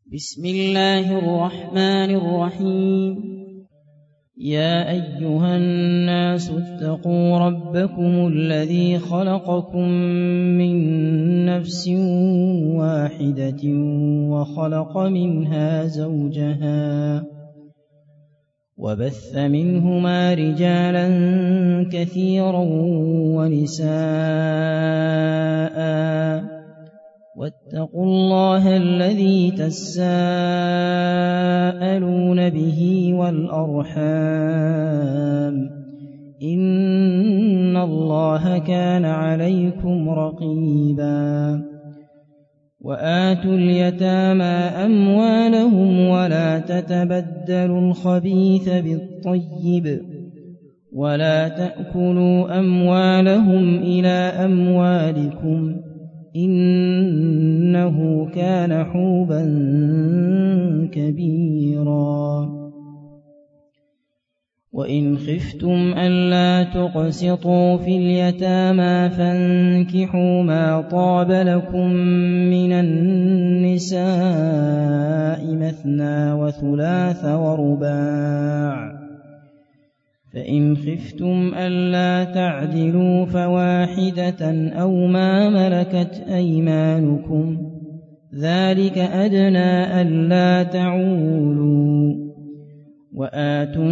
بسم الله الرحمن الرحيم. يا أيها الناس اتقوا ربكم الذي خلقكم من نفس واحدة وخلق منها زوجها وبث منهما رجالا كثيرا ونساء واتقوا الله الذي تساءلون به والأرحام إن الله كان عليكم رقيبا. وآتوا اليتامى أموالهم ولا تتبدلوا الخبيث بالطيب ولا تأكلوا أموالهم إلى أموالكم إنه كان حوبا كبيرا. وإن خفتم ألا تقسطوا في اليتامى فانكحوا ما طاب لكم من النساء مثنى وثلاث ورباع، فإن خفتم ألا تعدلوا فواحدة أو ما ملكت أيمانكم ذلك أدنى ألا تعولوا. وآتوا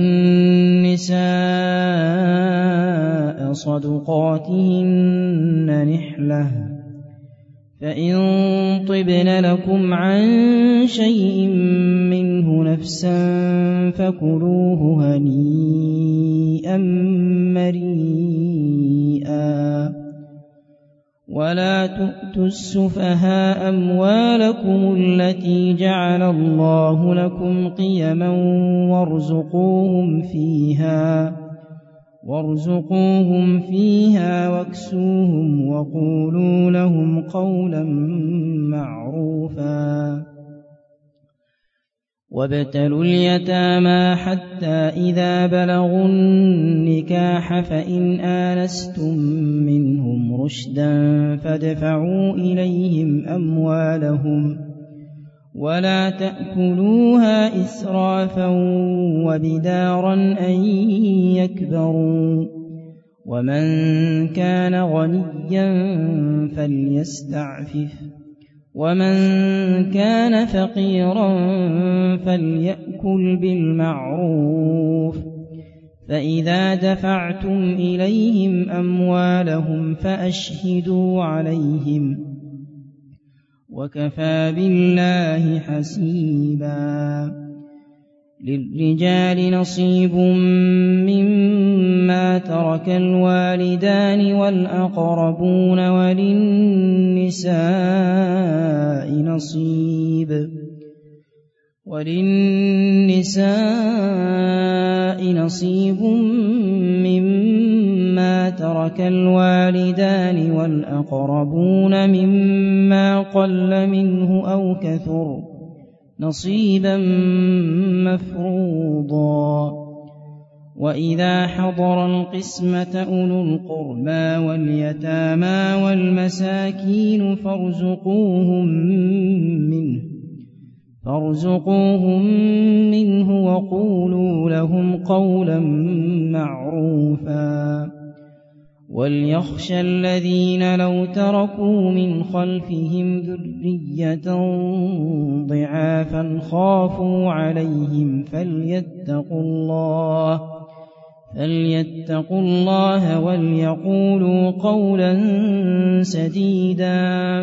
النساء صدقاتهن نحلة، فإن طبن لكم عن شيء منه نفسا فكلوه هنيئا مريئا. ولا تؤتوا السفهاء أموالكم التي جعل الله لكم قيما وارزقوهم فيها واكسوهم وقولوا لهم قولا معروفا. وابتلوا اليتامى حتى إذا بلغوا النكاح فإن آنستم منهم رشدا فادفعوا إليهم أموالهم ولا تأكلوها إسرافا وبدارا أن يكبروا. ومن كان غنيا فليستعفف ومن كان فقيرا فليأكل بالمعروف. فإذا دفعتم إليهم أموالهم فأشهدوا عليهم وكفى بالله حسيبا. للرجال نصيب مما ترك الوالدان والأقربون وللنساء نصيب مما ترك الوالدان والأقربون مما قل منه أو كثر نصيبا مفروضا. وإذا حضر القسمة أولو القربى واليتامى والمساكين فارزقوهم منه وقولوا لهم قولا معروفا. وليخشى الذين لو تركوا من خلفهم ذرية ضعافا خافوا عليهم فليتقوا الله وليقولوا قولا سديدا.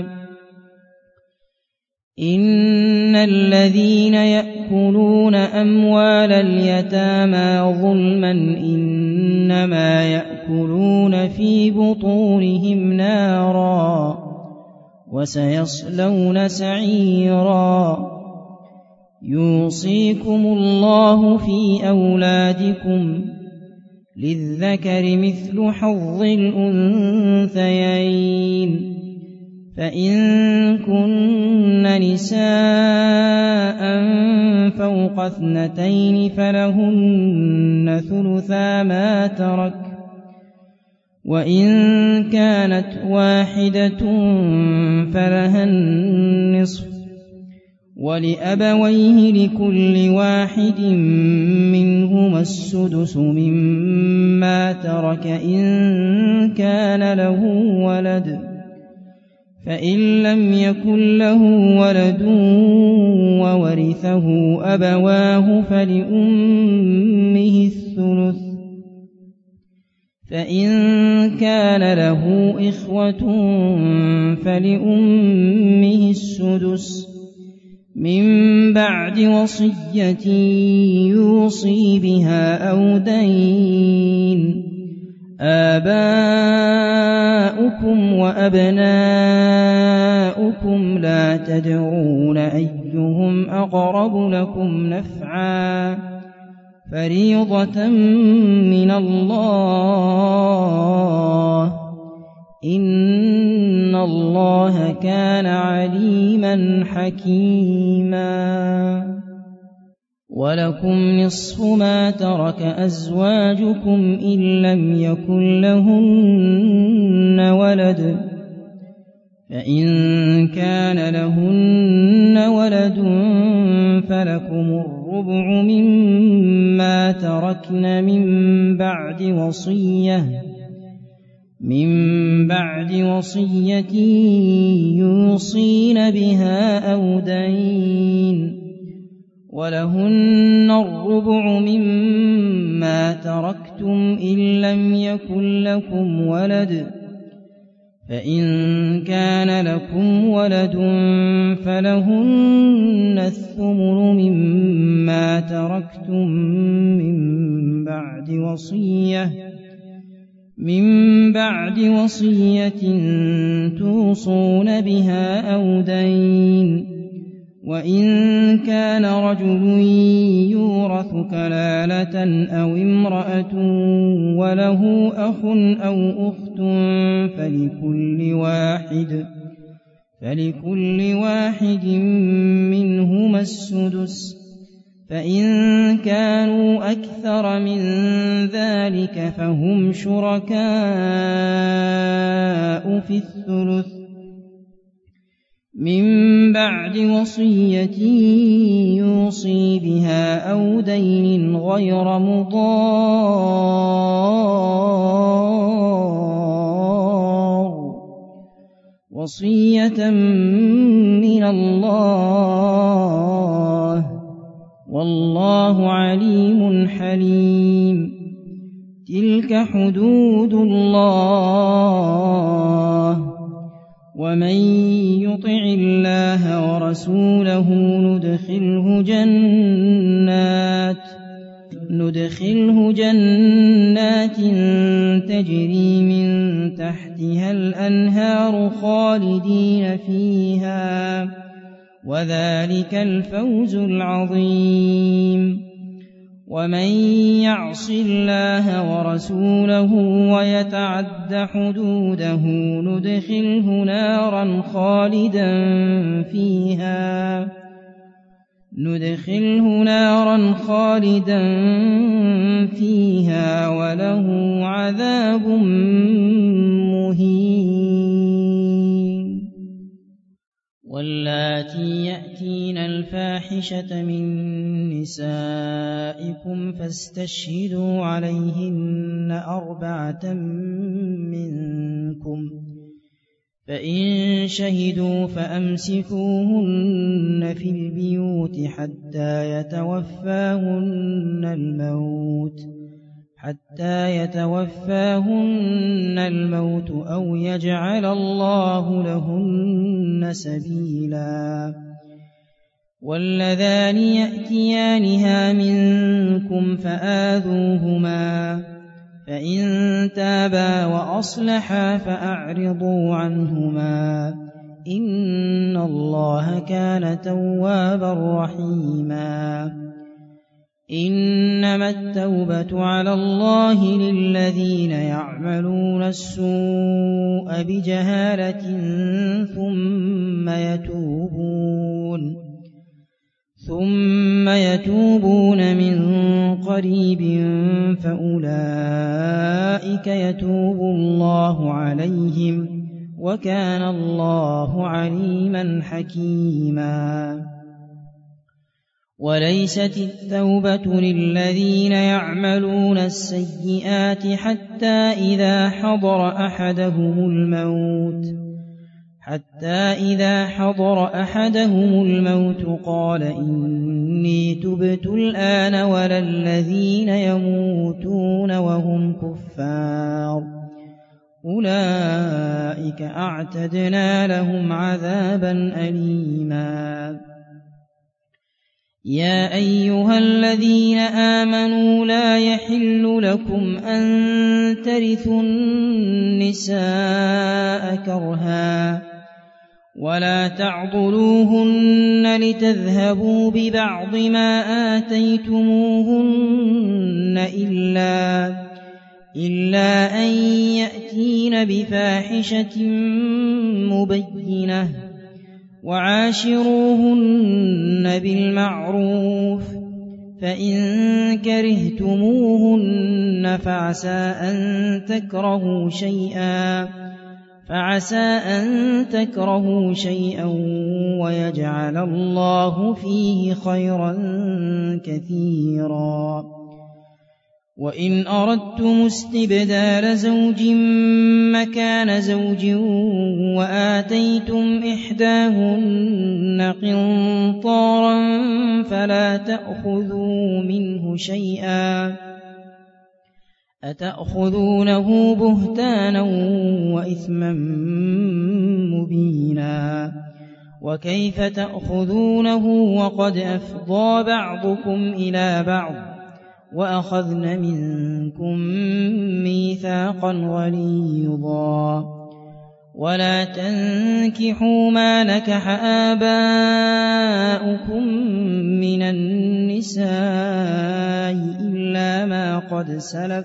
إن الذين يأكلون أموال اليتامى ظلما إنما يأكلون في بطونهم نارا وسيصلون سعيرا. يوصيكم الله في أولادكم للذكر مثل حظ الأنثيين، فإن كن نساء فوق 2 فلهن ثلثا ما ترك، وإن كانت واحدة فلها النصف، ولأبويه لكل واحد منهما السدس مما ترك إن كان له ولد، فإن لم يكن له ولد وورثه أبواه فلأمه الثلث، فإن كان له إخوة فلأمه السدس من بعد وصية يوصي بها أو دين. آباؤكم وأبناؤكم لا تدرون أيهم أقرب لكم نفعا فريضة من الله، إن الله كان عليما حكيما. ولكم نصف ما ترك أزواجكم إن لم يكن لهن ولد، فإن كان لهن ولد فلكم الربع مما تركن من بعد وصية يوصين بها أو دين. ولهن الربع مما تركتم إن لم يكن لكم ولد، فإن كان لكم ولد فلهن الثمن مما تركتم من بعد وصية توصون بها أو دين. وإن كان رجل يورث كلالة أو امرأة وله أخ أو أخت فلكل واحد منهما السدس، فإن كانوا أكثر من ذلك فهم شركاء في الثلث من بعد وصية يوصي بها أو دين غير مضار، وصية من الله، والله عليم حليم. تلك حدود الله، ومن يطع الله ورسوله ندخله جنات تجري من تحتها الأنهار خالدين فيها، وذلك الفوز العظيم. ومن يعص الله ورسوله ويتعد حدوده ندخله نارا خالدا فيها وله عذاب مهين. واللاتي يأتين الفاحشة من نسائكم فاستشهدوا عليهن 4 منكم، فإن شهدوا فأمسكوهن في البيوت حتى يتوفاهن الموت أو يجعل الله لهن سبيلا. واللذان يأتيانها منكم فآذوهما، فإن تابا وأصلحا فأعرضوا عنهما، إن الله كان توابا رحيما. إنما التوبة على الله للذين يعملون السوء بجهالة ثم يتوبون من قريب فأولئك يتوب الله عليهم، وكان الله عليما حكيما. وليست التوبة للذين يعملون السيئات حتى إذا حضر أحدهم الموت قال إني تبت الآن ولا الذين يموتون وهم كفار أولئك أعتدنا لهم عذابا أليما. يا أيها الذين آمنوا لا يحل لكم أن ترثوا النساء كرها ولا تعضلوهن لتذهبوا ببعض ما آتيتموهن إلا أن يأتين بفاحشة مبينة وعاشروهن بالمعروف فإن كرهتموهن فعسى أن تكرهوا شيئا ويجعل الله فيه خيرا كثيرا. وإن أردتم استبدال زوج مكان زوج وآتيتم إحداهن قنطارا فلا تأخذوا منه شيئا أتأخذونه بهتانا وإثما مبينا وكيف تأخذونه وقد أفضى بعضكم إلى بعض وأخذن منكم ميثاقا غليظا ولا تنكحوا ما نكح آباؤكم من النساء إلا ما قد سلف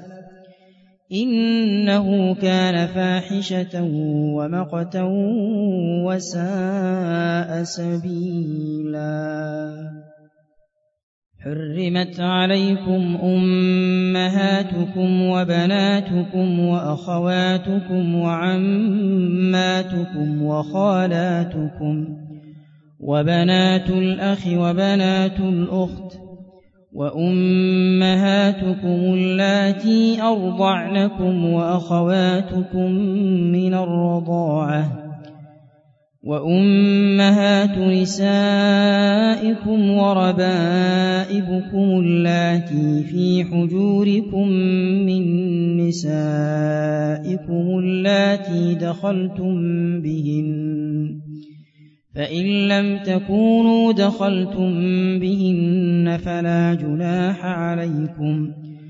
إنه كان فاحشة ومقتا وساء سبيلا. حرمت عليكم أمهاتكم وبناتكم وأخواتكم وعماتكم وخالاتكم وبنات الأخ وبنات الأخت وأمهاتكم اللاتي أرضعنكم وأخواتكم من الرضاعة وأمهات نسائكم وربائبكم اللاتي في حجوركم من نسائكم اللاتي دخلتم بهن فإن لم تكونوا دخلتم بهن فلا جناح عليكم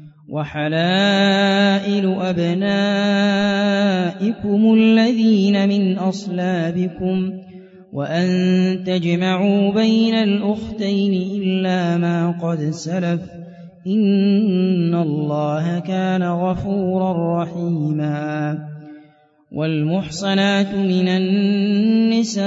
وحلائل أبنائكم الذين من أصلابكم وأن تجمعوا بين الأختين إلا ما قد سلف إن الله كان غفورا رحيما. والمحصنات من النساء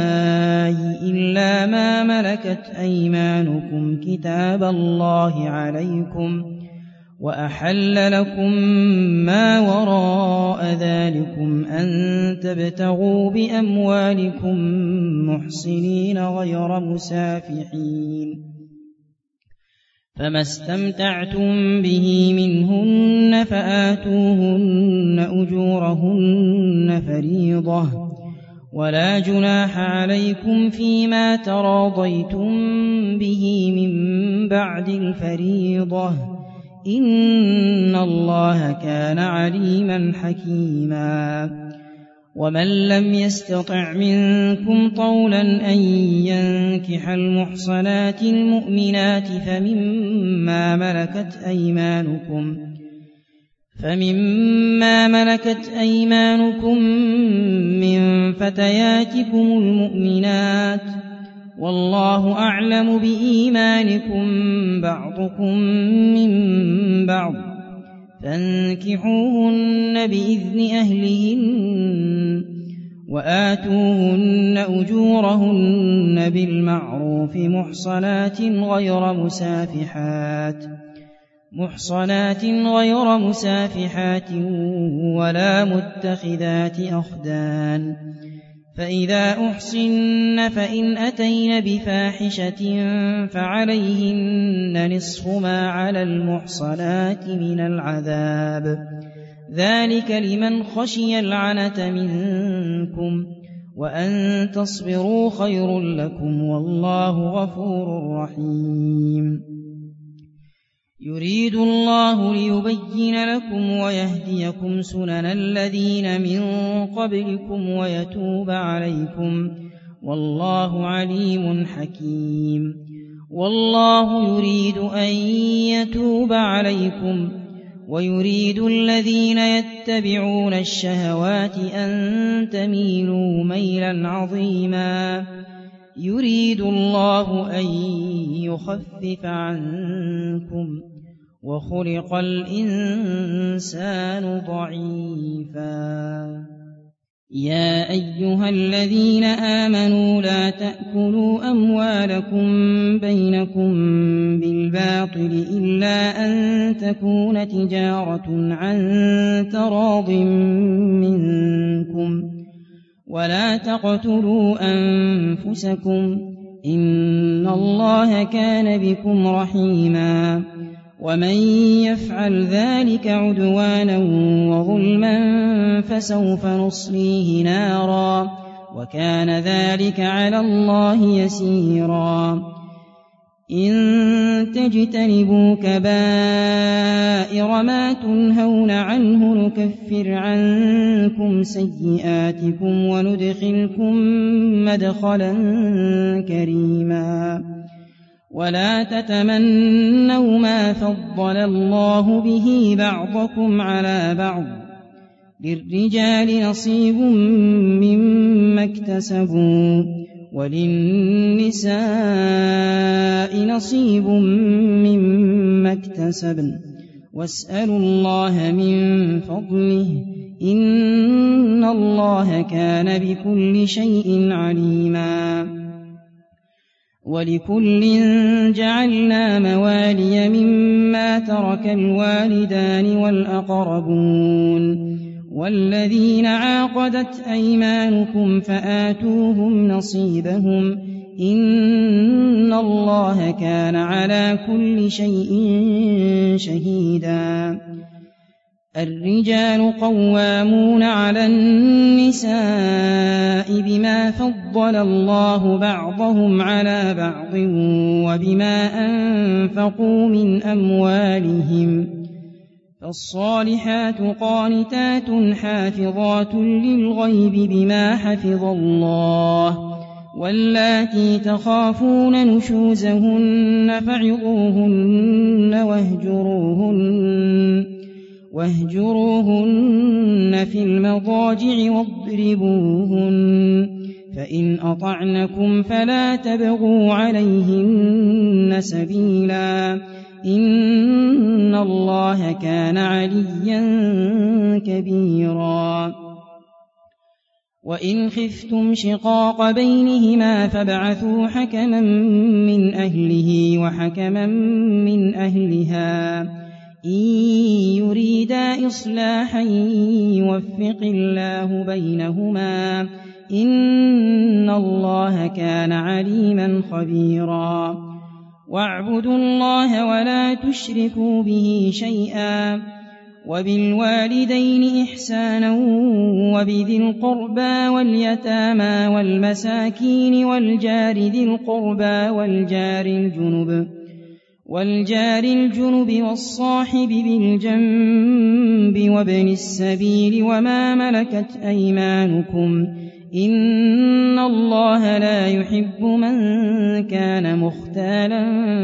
إلا ما ملكت أيمانكم كتاب الله عليكم وأحل لكم ما وراء ذلكم أن تبتغوا بأموالكم محصنين غير مسافحين فما استمتعتم به منهن فآتوهن أجورهن فريضة ولا جناح عليكم فيما تراضيتم به من بعد الفريضة إن الله كان عليما حكيما. ومن لم يستطع منكم طولا أن ينكح المحصنات المؤمنات فمما ملكت أيمانكم من فتياتكم المؤمنات والله أعلم بإيمانكم بعضكم من بعض فانكحوهن بإذن أهلهن وآتوهن أجورهن بالمعروف محصنات غير مسافحات ولا متخذات أخدان فإذا أحصن فإن أتين بفاحشة فعليهن نصف ما على المحصنات من العذاب، ذلك لمن خشي العنة منكم، وأن تصبروا خير لكم، والله غفور رحيم. يريد الله ليبين لكم ويهديكم سنن الذين من قبلكم ويتوب عليكم، والله عليم حكيم. والله يريد أن يتوب عليكم، ويريد الذين يتبعون الشهوات أن تميلوا ميلا عظيما. يريد الله أن يخفف عنكم، وخلق الإنسان ضعيفا. يا أيها الذين آمنوا لا تأكلوا أموالكم بينكم بالباطل إلا أن تكون تجارة عن تراض منكم، ولا تقتلوا أنفسكم، إن الله كان بكم رحيما. ومن يفعل ذلك عدوانا وظلما فسوف نصليه نارا، وكان ذلك على الله يسيرا. إن تجتنبوا كبائر ما تنهون عنه نكفر عنكم سيئاتكم وندخلكم مدخلا كريما. ولا تتمنوا ما فضل الله به بعضكم على بعض، للرجال نصيب مما اكتسبوا وللنساء نصيب مما اكتسبن، واسألوا الله من فضله، إن الله كان بكل شيء عليما. ولكل جعلنا موالي مما ترك الوالدان والأقربون، والذين عاقدت أيمانكم فآتوهم نصيبهم، إن الله كان على كل شيء شهيدا. الرجال قوامون على النساء بما فضل الله بعضهم على بعض وبما أنفقوا من أموالهم، فالصالحات قانتات حافظات للغيب بما حفظ الله، واللاتي تخافون نشوزهن فعظوهن واهجروهن في المضاجع واضربوهن، فإن أطعنكم فلا تبغوا عليهن سبيلا، إن الله كان عليا كبيرا. وإن خفتم شقاق بينهما فابعثوا حكما من أهله وحكما من أهلها، إن يريدا إصلاحا يوفق الله بينهما، إن الله كان عليما خبيرا. واعبدوا الله ولا تشركوا به شيئا، وبالوالدين إحسانا، وبذي القربى واليتامى والمساكين والجار ذي القربى والجار الجنب والصاحب بالجنب وابن السبيل وما ملكت أيمانكم، إن الله لا يحب من كان مختالا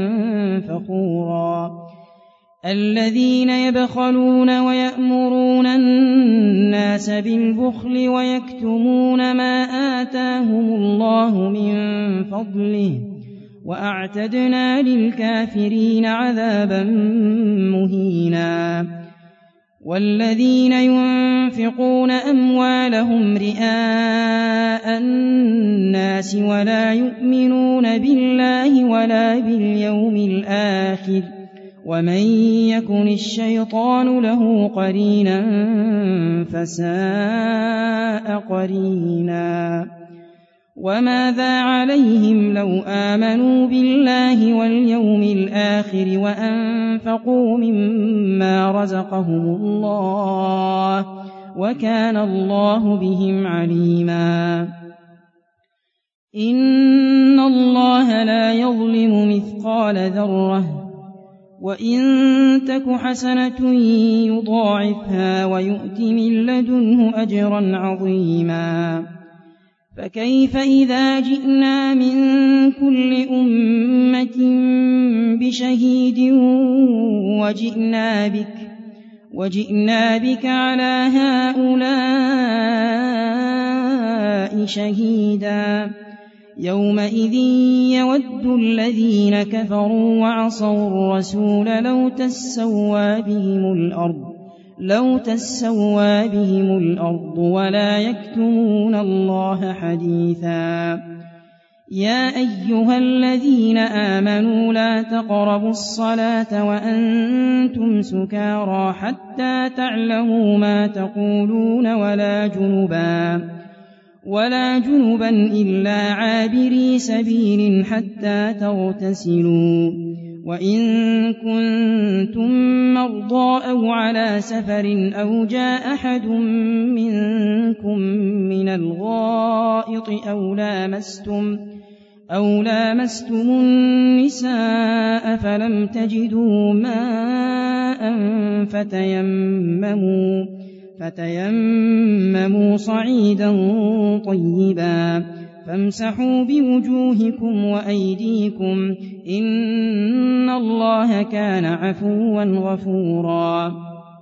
فخورا. الذين يبخلون ويأمرون الناس بالبخل ويكتمون ما آتاهم الله من فضله، وأعتدنا للكافرين عذابا مهينا. والذين ينفقون أموالهم رئاء الناس ولا يؤمنون بالله ولا باليوم الآخر، ومن يكن الشيطان له قرينا فساء قرينا. وماذا عليهم لو آمنوا بالله واليوم الآخر وأنفقوا مما رزقهم الله وكان الله بهم عليما إن الله لا يظلم مثقال ذرة وإن تك حسنة يضاعفها ويؤت من لدنه أجرا عظيما فكيف إذا جئنا من كل أمة بشهيد وجئنا بك على هؤلاء شهيدا يومئذ يود الذين كفروا وعصوا الرسول لو تسوى بهم الأرض ولا يكتمون الله حديثا يا أيها الذين آمنوا لا تقربوا الصلاة وأنتم سكارى حتى تعلموا ما تقولون ولا جنبا إلا عابري سبيل حتى تغتسلوا وإن كنتم مرضى أو على سفر أو جاء أحد منكم من الغائط أو لامستم النساء فلم تجدوا ماء فتيمموا صعيدا طيبا فامسحوا بوجوهكم وأيديكم إن الله كان عفوا غفورا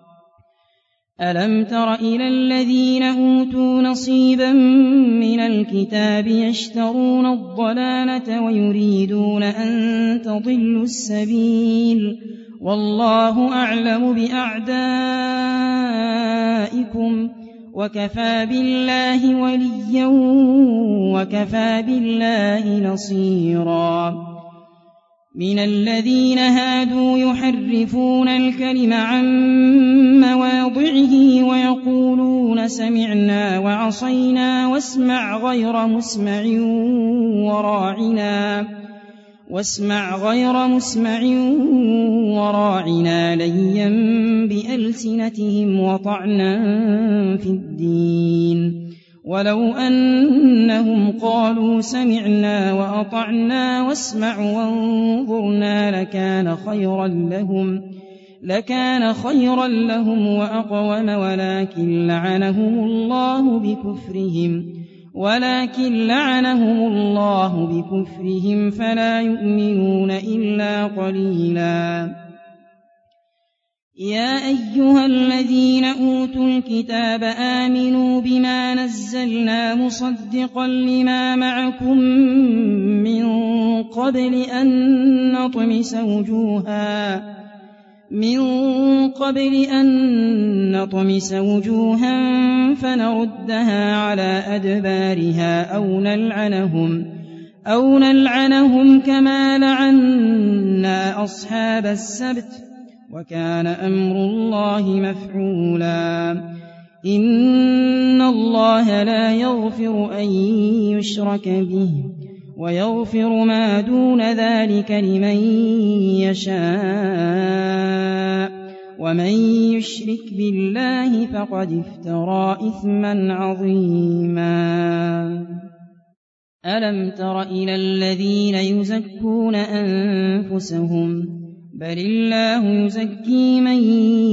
ألم تر إلى الذين أوتوا نصيبا من الكتاب يشترون الضلالة ويريدون أن تضلوا السبيل والله أعلم بأعدائكم وكفى بالله وليا وكفى بالله نصيرا من الذين هادوا يحرفون الكلم عن مواضعه ويقولون سمعنا وعصينا واسمع غير مسمع وراعنا ليا بألسنتهم وطعنا في الدين ولو أنهم قالوا سمعنا وأطعنا واسمع وانظرنا لكان خيرا لهم وأقوم ولكن لعنهم الله بكفرهم فلا يؤمنون إلا قليلا يا أيها الذين أوتوا الكتاب آمنوا بما نزلنا مصدقا لما معكم من قبل أن نطمس وجوها فنردها على أدبارها أو نلعنهم كما لعنا أصحاب السبت وكان أمر الله مفعولا إن الله لا يغفر أن يشرك به ويغفر ما دون ذلك لمن يشاء ومن يشرك بالله فقد افترى إثما عظيما ألم تر إلى الذين يزكون أنفسهم بل الله يزكي من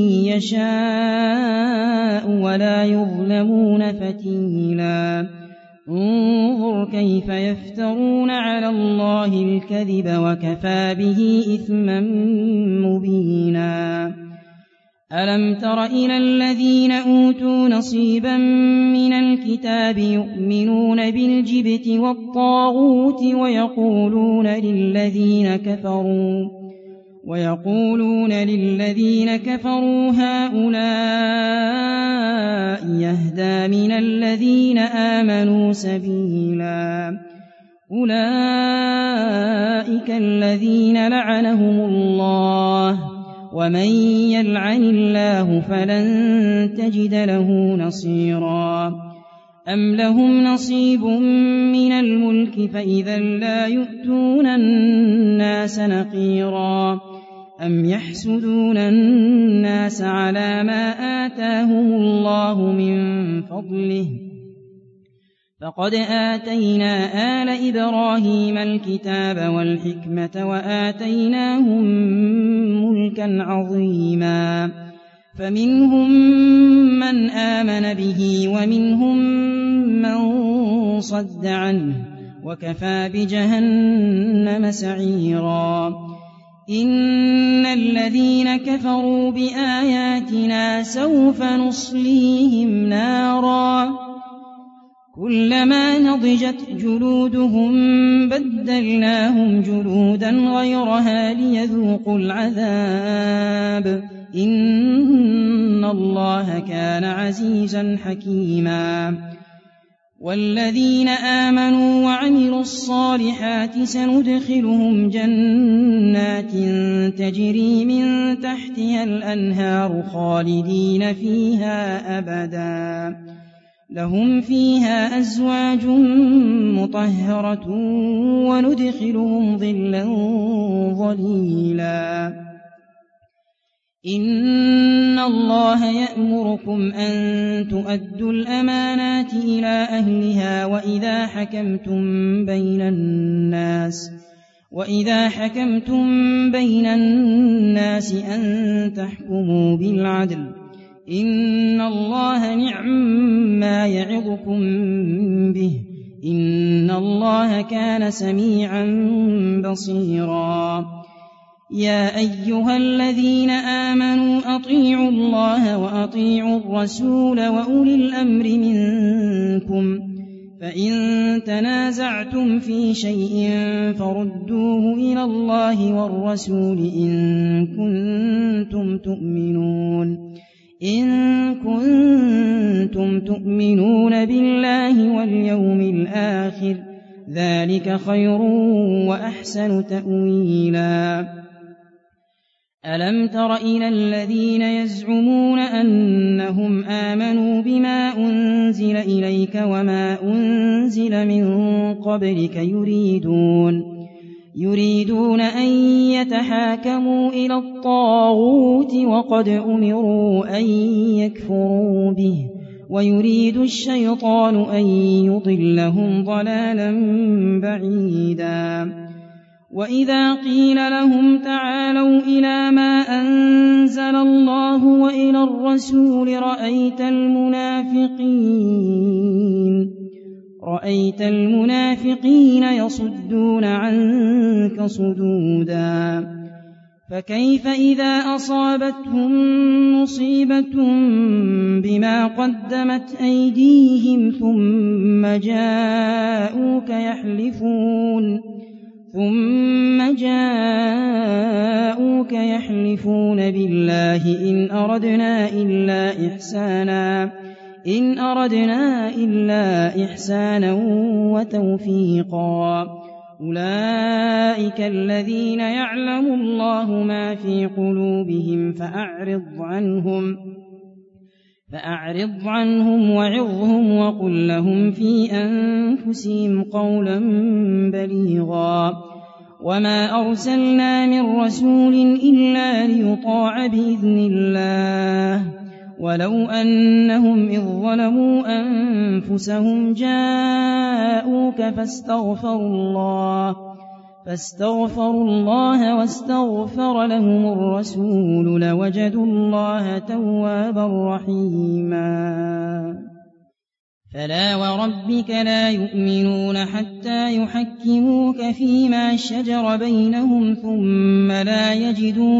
يشاء ولا يظلمون فتيلا انظر كيف يفترون على الله الكذب وكفى به إثما مبينا ألم تر إلى الذين أوتوا نصيبا من الكتاب يؤمنون بالجبت والطاغوت ويقولون للذين كفروا هؤلاء يهدى من الذين آمنوا سبيلا أولئك الذين لعنهم الله ومن يلعن الله فلن تجد له نصيرا أم لهم نصيب من الملك فإذا لا يؤتون الناس نقيرا أم يحسدون الناس على ما آتاهم الله من فضله فقد آتينا آل إبراهيم الكتاب والحكمة وآتيناهم ملكا عظيما فمنهم من آمن به ومنهم من صد عنه وكفى بجهنم سعيرا إن الذين كفروا بآياتنا سوف نصليهم نارا كلما نضجت جلودهم بدلناهم جلودا غيرها ليذوقوا العذاب إن الله كان عزيزا حكيما والذين آمنوا وعملوا الصالحات سندخلهم جنات تجري من تحتها الأنهار خالدين فيها أبدا لهم فيها أزواج مطهرة وندخلهم ظلا ظليلا إن الله يأمركم أن تؤدوا الأمانات إلى أهلها وإذا حكمتم بين الناس أن تحكموا بالعدل إن الله نعم ما يعظكم به إن الله كان سميعا بصيرا يا أيها الذين آمنوا أطيعوا الله وأطيعوا الرسول وأولي الأمر منكم فإن تنازعتم في شيء فردوه إلى الله والرسول إن كنتم تؤمنون بالله واليوم الآخر ذلك خير وأحسن تأويلا ألم تر إلى الذين يزعمون أنهم آمنوا بما أنزل إليك وما أنزل من قبلك يريدون أن يتحاكموا إلى الطاغوت وقد أمروا أن يكفروا به ويريد الشيطان أن يضلهم ضلالا بعيدا وإذا قيل لهم تعالوا إلى ما أنزل الله وإلى الرسول رأيت المنافقين يصدون عنك صدودا فكيف إذا أصابتهم مصيبة بما قدمت أيديهم ثم جاءوك يحلفون بالله إن أردنا إلا إحسانا وتوفيقا أولئك الذين يعلم الله ما في قلوبهم فأعرض عنهم وعظهم وقل لهم في أنفسهم قولا بليغا وما أرسلنا من رسول إلا ليطاع بإذن الله ولو أنهم إذ ظلموا أنفسهم جاءوك فاستغفروا الله واستغفر لهم الرسول لوجدوا الله توابا رحيما فلا وربك لا يؤمنون حتى يحكموك فيما شجر بينهم ثم لا يجدوا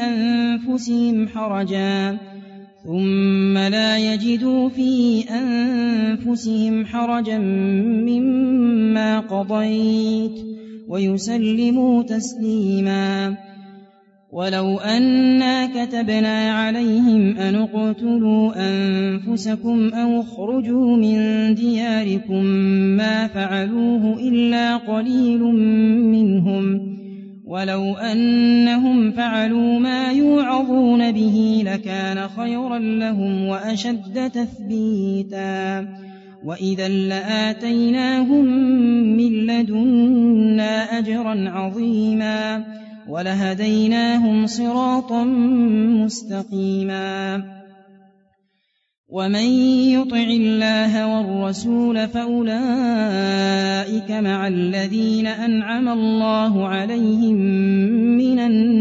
في أنفسهم حرجا مما قضيت ويسلموا تسليما ولو أنا كتبنا عليهم أن اقتلوا أنفسكم أو اخرجوا من دياركم ما فعلوه إلا قليل منهم ولو أنهم فعلوا ما يوعظون به لكان خيرا لهم وأشد تثبيتا وإذا لآتيناهم من لدنا أجرا عظيما ولهديناهم صراطا مستقيما ومن يطع الله والرسول فأولئك مع الذين أنعم الله عليهم من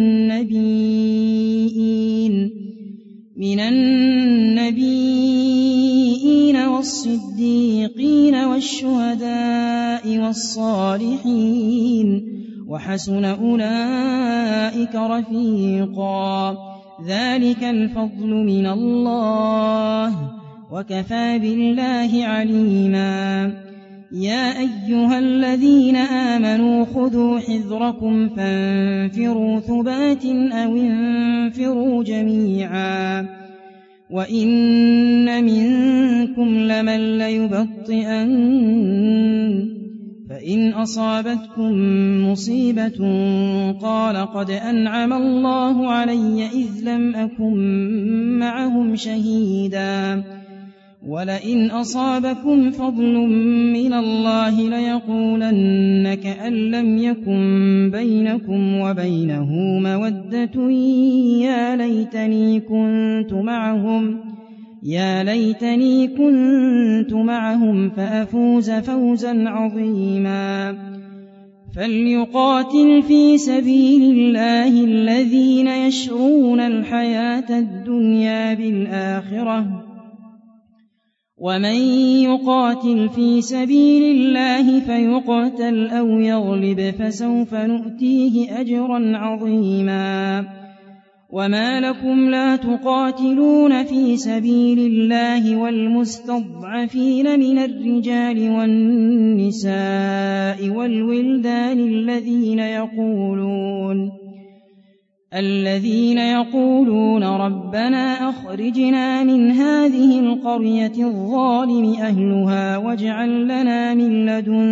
النبيين والصديقين والشهداء والصالحين وحسن أولئك رفيقا ذلك الفضل من الله وكفى بالله عليما يا أيها الذين آمنوا خذوا حذركم فانفروا ثبات أو انفروا جميعا وإن منكم لمن ليبطئن فإن أصابتكم مصيبة قال قد أنعم الله علي إذ لم أكن معهم شهيدا ولئن أصابكم فضل من الله ليقولن كأن لم يكن بينكم وبينه مودة يا ليتني كنت معهم فأفوز فوزا عظيما فليقاتل في سبيل الله الذين يشرون الحياة الدنيا بالآخرة ومن يقاتل في سبيل الله فيقتل أو يغلب فسوف نؤتيه أجرا عظيما وما لكم لا تقاتلون في سبيل الله والمستضعفين من الرجال والنساء والولدان الذين يقولون ربنا أخرجنا من هذه القرية الظالم أهلها واجعل لنا من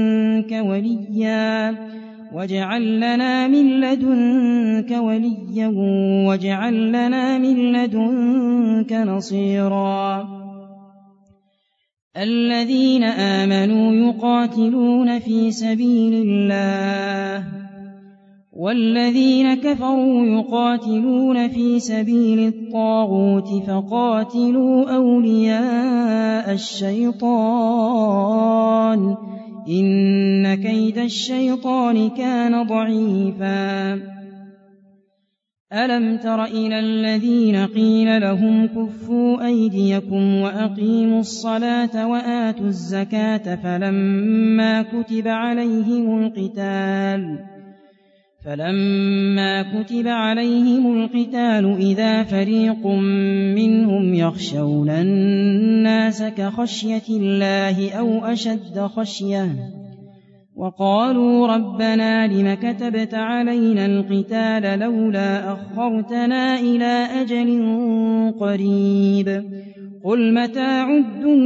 لدنك وليا واجعل لنا من لدنك نصيرا الذين آمنوا يقاتلون في سبيل الله والذين كفروا يقاتلون في سبيل الطاغوت فقاتلوا أولياء الشيطان إن كيد الشيطان كان ضعيفا ألم تر إلى الذين قيل لهم كفوا أيديكم وأقيموا الصلاة وآتوا الزكاة فلما كتب عليهم القتال إذا فريق منهم يخشون الناس كخشية الله أو أشد خشية وقالوا ربنا لم كتبت علينا القتال لولا أخرتنا إلى أجل قريب قل متاع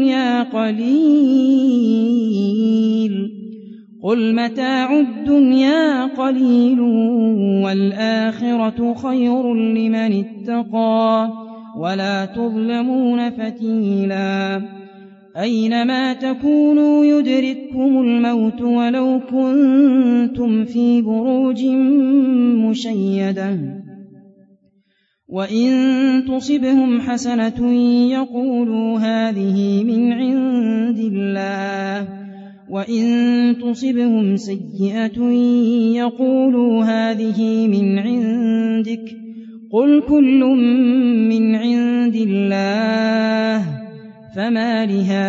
الدنيا قليل والآخرة خير لمن اتقى ولا تظلمون فتيلا أينما تكونوا يدرككم الموت ولو كنتم في بروج مشيدة وإن تصبهم حسنة يقولوا هذه من عند الله وإن تصبهم سيئة يقولوا هذه من عندك قل كل من عند الله فما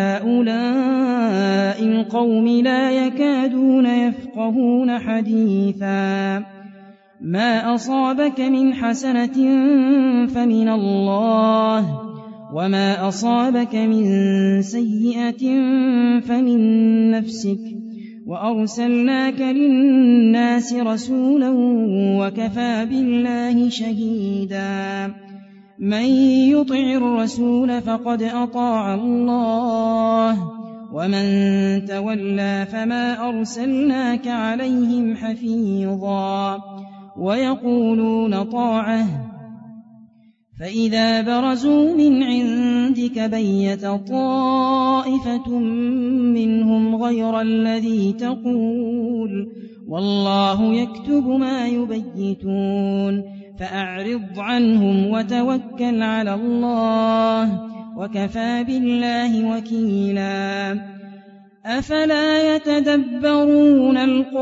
لهؤلاء القوم لا يكادون يفقهون حديثا ما أصابك من حسنة فمن الله وما أصابك من سيئة فمن نفسك وأرسلناك للناس رسولا وكفى بالله شهيدا من يطع الرسول فقد أطاع الله ومن تولى فما أرسلناك عليهم حفيظا ويقولون طاعة فإذا برزوا من عندك بيت طائفة منهم غير الذي تقول والله يكتب ما يبيتون فأعرض عنهم وتوكل على الله وكفى بالله وكيلا أفلا يتدبرون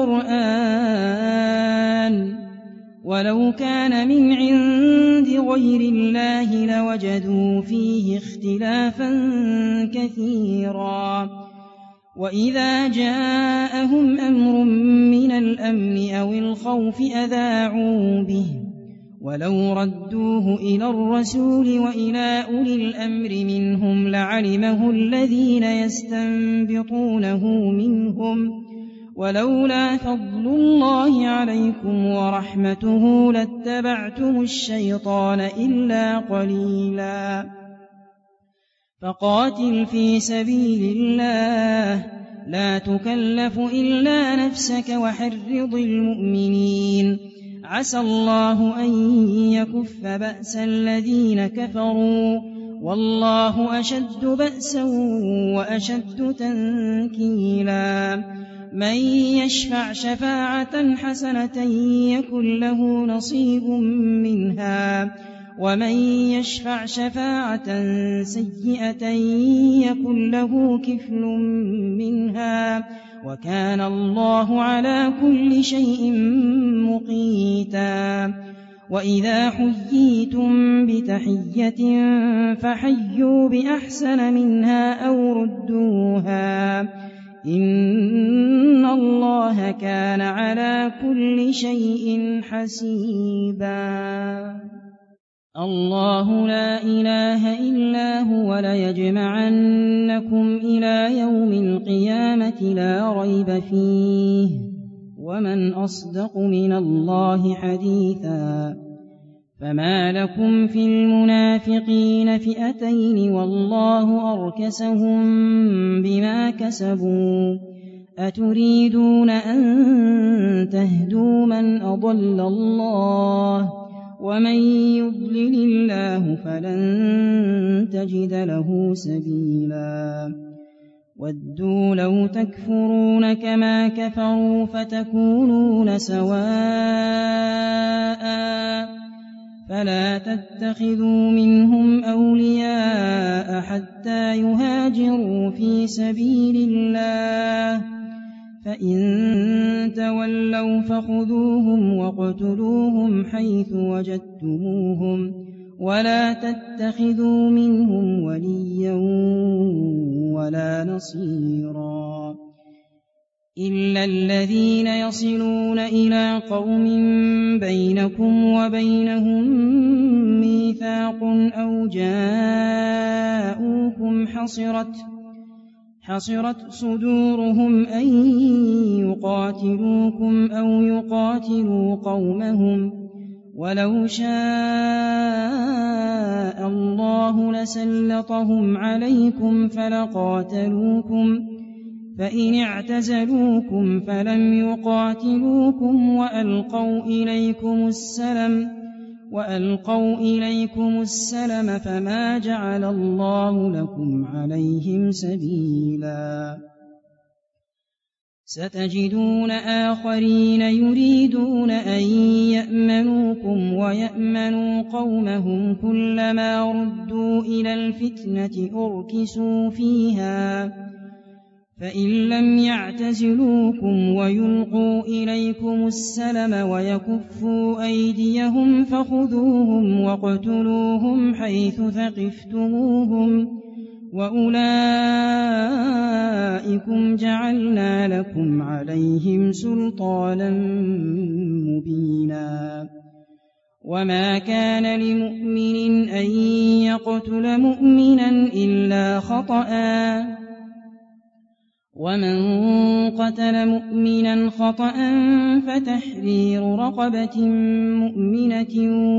القرآن ولو كان من عند غير الله لوجدوا فيه اختلافا كثيرا وإذا جاءهم أمر من الأمن أو الخوف أذاعوا به ولو ردوه إلى الرسول وإلى أولي الأمر منهم لعلمه الذين يستنبطونه منهم ولولا فضل الله عليكم ورحمته لاتبعتم الشيطان إلا قليلا فقاتل في سبيل الله لا تكلف إلا نفسك وحرض المؤمنين عسى الله أن يكف بأس الذين كفروا والله أشد بأسا وأشد تنكيلا من يشفع شفاعة حسنة يكن له نصيب منها ومن يشفع شفاعة سيئة يكن له كفل منها وكان الله على كل شيء مقيتا وإذا حييتم بتحية فحيوا بأحسن منها أو ردوها إن الله كان على كل شيء حسيبا الله لا إله إلا هو ليجمعنكم إلى يوم القيامة لا ريب فيه ومن أصدق من الله حديثا فما لكم في المنافقين فئتين والله أركسهم بما كسبوا أتريدون أن تهدوا من أضل الله ومن يضلل الله فلن تجد له سبيلا ودوا لو تكفرون كما كفروا فتكونون سواء فلا تتخذوا منهم أولياء حتى يهاجروا في سبيل الله فإن تولوا فخذوهم واقتلوهم حيث وجدتموهم ولا تتخذوا منهم وليا ولا نصيرا إلا الذين يصلون إلى قوم بينكم وبينهم ميثاق أو جاءوكم حصرت صدورهم أن يقاتلوكم أو يقاتلوا قومهم ولو شاء الله لسلطهم عليكم فلقاتلوكم فإن اعتزلوكم فلم يقاتلوكم وألقوا إليكم السلم فما جعل الله لكم عليهم سبيلا ستجدون آخرين يريدون أن يأمنوكم ويأمنوا قومهم كلما ردوا إلى الفتنة أركسوا فيها فإن لم يعتزلوكم ويلقوا إليكم السلم ويكفوا أيديهم فخذوهم واقتلوهم حيث ثقفتموهم وأولئكم جعلنا لكم عليهم سلطانا مبينا وما كان لمؤمن أن يقتل مؤمنا إلا خطأ ومن قتل مؤمنا خطأ فتحرير رقبة مؤمنة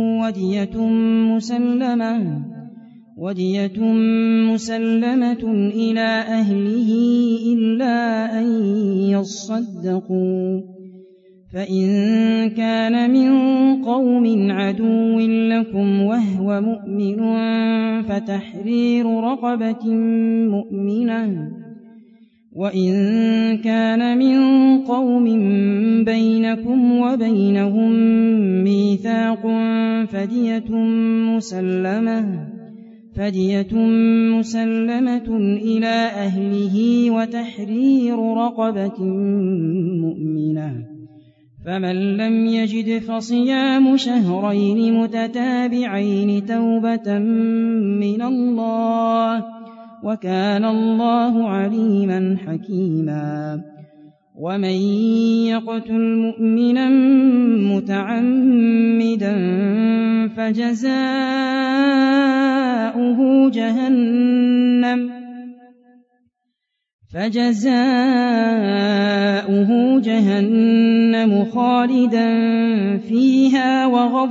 ودية مسلمة إلى أهله إلا أن يصدقوا فإن كان من قوم عدو لكم وهو مؤمن فتحرير رقبة مؤمنة، وإن كان من قوم بينكم وبينهم ميثاق فدية مسلمة إلى أهله وتحرير رقبة مؤمنة، فمن لم يجد فصيام شهرين متتابعين توبة من الله، وكان الله عليما حكيما. ومن يقتل مؤمنا متعمدا فجزاؤه جهنم خالدا فيها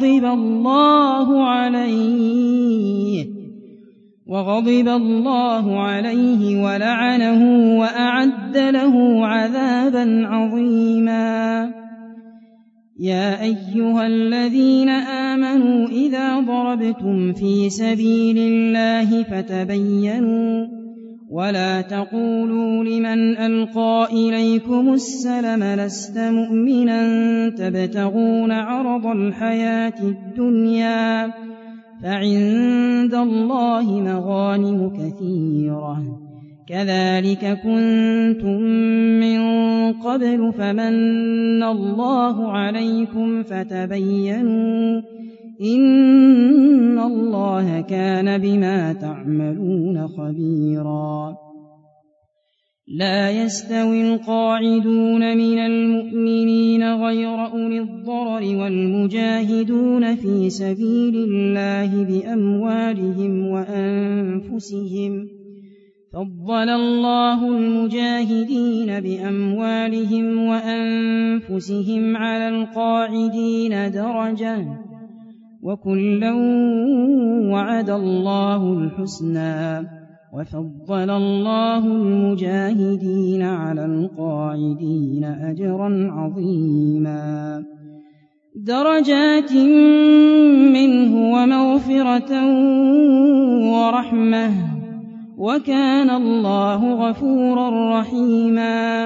وغضب الله عليه ولعنه وأعد له عذابا عظيما. يا أيها الذين آمنوا إذا ضربتم في سبيل الله فتبينوا ولا تقولوا لمن ألقى إليكم السلم لست مؤمنا تبتغون عرض الحياة الدنيا فعند الله مغانم كثيرة كذلك كنتم من قبل فمن الله عليكم فتبينوا إن الله كان بما تعملون خبيرا. لا يستوي القاعدون من المؤمنين غير أولي الضرر والمجاهدون في سبيل الله بأموالهم وأنفسهم، فضل الله المجاهدين بأموالهم وأنفسهم على القاعدين درجة، وكلا وعد الله الحسنى، وفضل الله المجاهدين على القاعدين أجرا عظيما. درجات منه ومغفرة ورحمة، وكان الله غفورا رحيما.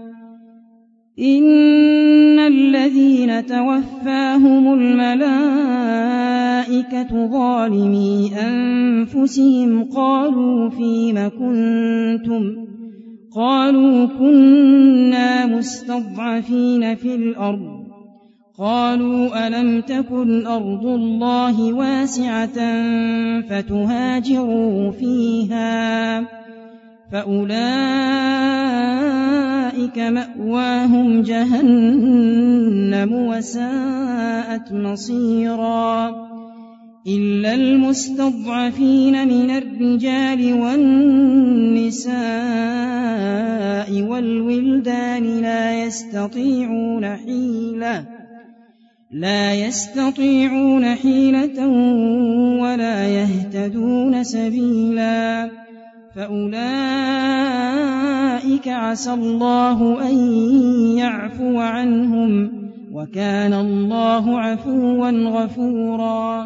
إن الذين توفاهم الملائكة ظالمي أنفسهم قالوا فيم كنتم؟ قالوا كنا مستضعفين في الأرض. قالوا ألم تكن أرض الله واسعة فتهاجروا فيها، فأولئك مأواهم جهنم وساءت مصيرا. إلا المستضعفين من الرجال والنساء والولدان لا يستطيعون حيلة ولا يهتدون سبيلا، فأولئك عسى الله أن يعفو عنهم، وكان الله عفوا غفورا.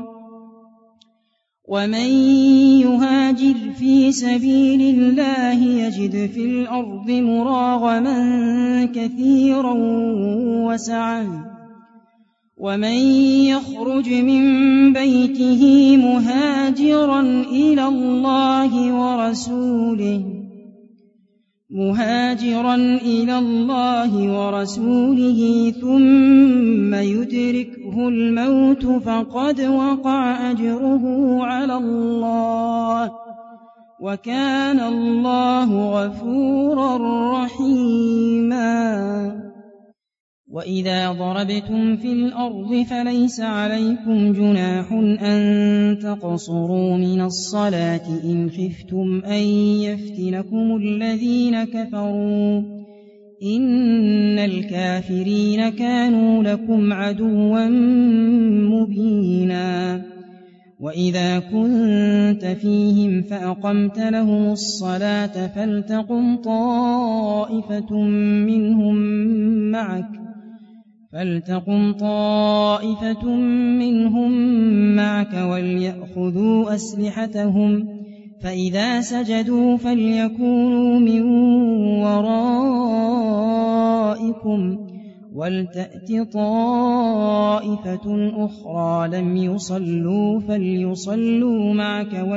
ومن يهاجر في سبيل الله يجد في الأرض مراغما كثيرا وسعة، ومن يخرج من بيته مهاجرا إلى الله ورسوله ثم يدركه الموت فقد وقع أجره على الله، وكان الله غفورا رحيما. وإذا ضربتم في الأرض فليس عليكم جناح أن تقصروا من الصلاة إن خفتم أن يفتنكم الذين كفروا، إن الكافرين كانوا لكم عدوا مبينا. وإذا كنت فيهم فأقمت لهم الصلاة فلتقم طائفة منهم معك فلتقم طائفة منهم معك وليأخذوا أسلحتهم فإذا سجدوا فليكونوا من ورائكم ولتأت طائفة أخرى لم يصلوا فليصلوا معك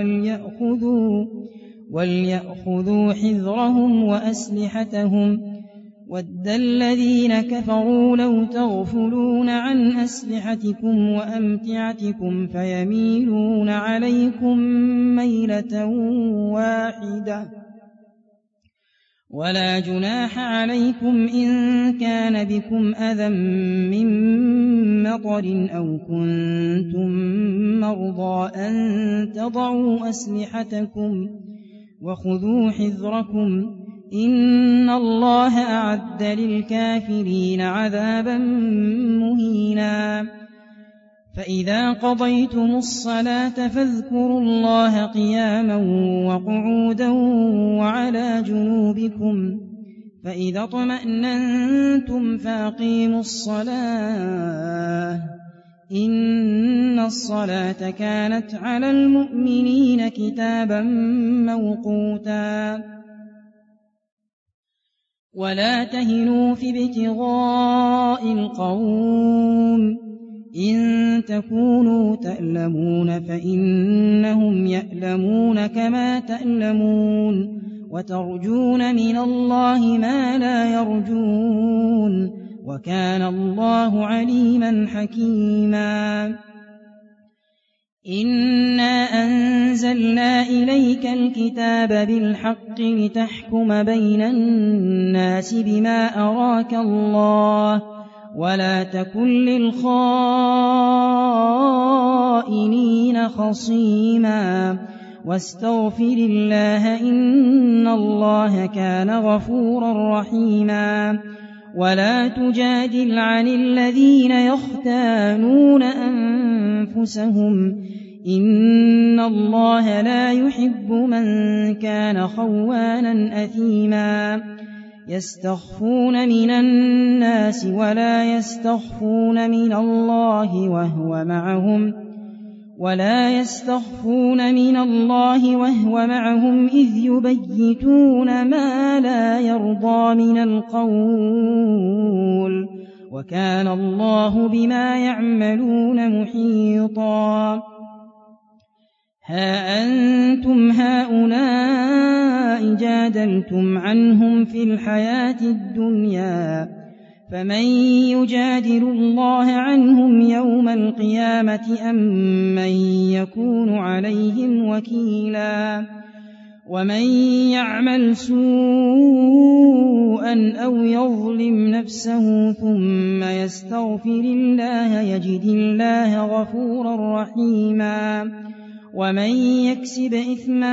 وليأخذوا حذرهم وأسلحتهم ود الذين كفروا لو تغفلون عن أسلحتكم وأمتعتكم فيميلون عليكم ميلة واحدة ولا جناح عليكم إن كان بكم أذى من مطر أو كنتم مرضى أن تضعوا أسلحتكم وخذوا حذركم إن الله أعد للكافرين عذابا مهينا فإذا قضيتم الصلاة فاذكروا الله قياما وقعودا وعلى جنوبكم فإذا اطمأننتم فأقيموا الصلاة إن الصلاة كانت على المؤمنين كتابا موقوتا ولا تهنوا في ابتغاء القوم إن تكونوا تألمون فإنهم يألمون كما تألمون وترجون من الله ما لا يرجون وكان الله عليما حكيما إنا أنزلنا إليك الكتاب بالحق لتحكم بين الناس بما أراك الله ولا تكن للخائنين خصيما واستغفر الله إن الله كان غفورا رحيما ولا تجادل عن الذين يختانون أنفسهم إن الله لا يحب من كان خوانا أثيما يستخفون من الناس ولا يستخفون من الله وهو معهم إذ يبيتون ما لا يرضى من القول وكان الله بما يعملون محيطا ها أنتم هؤلاء جادلتم عنهم في الحياة الدنيا فمن يجادل الله عنهم يوم القيامة أم من يكون عليهم وكيلا ومن يعمل سوءا أو يظلم نفسه ثم يستغفر الله يجد الله غفورا رحيما ومن يكسب إثما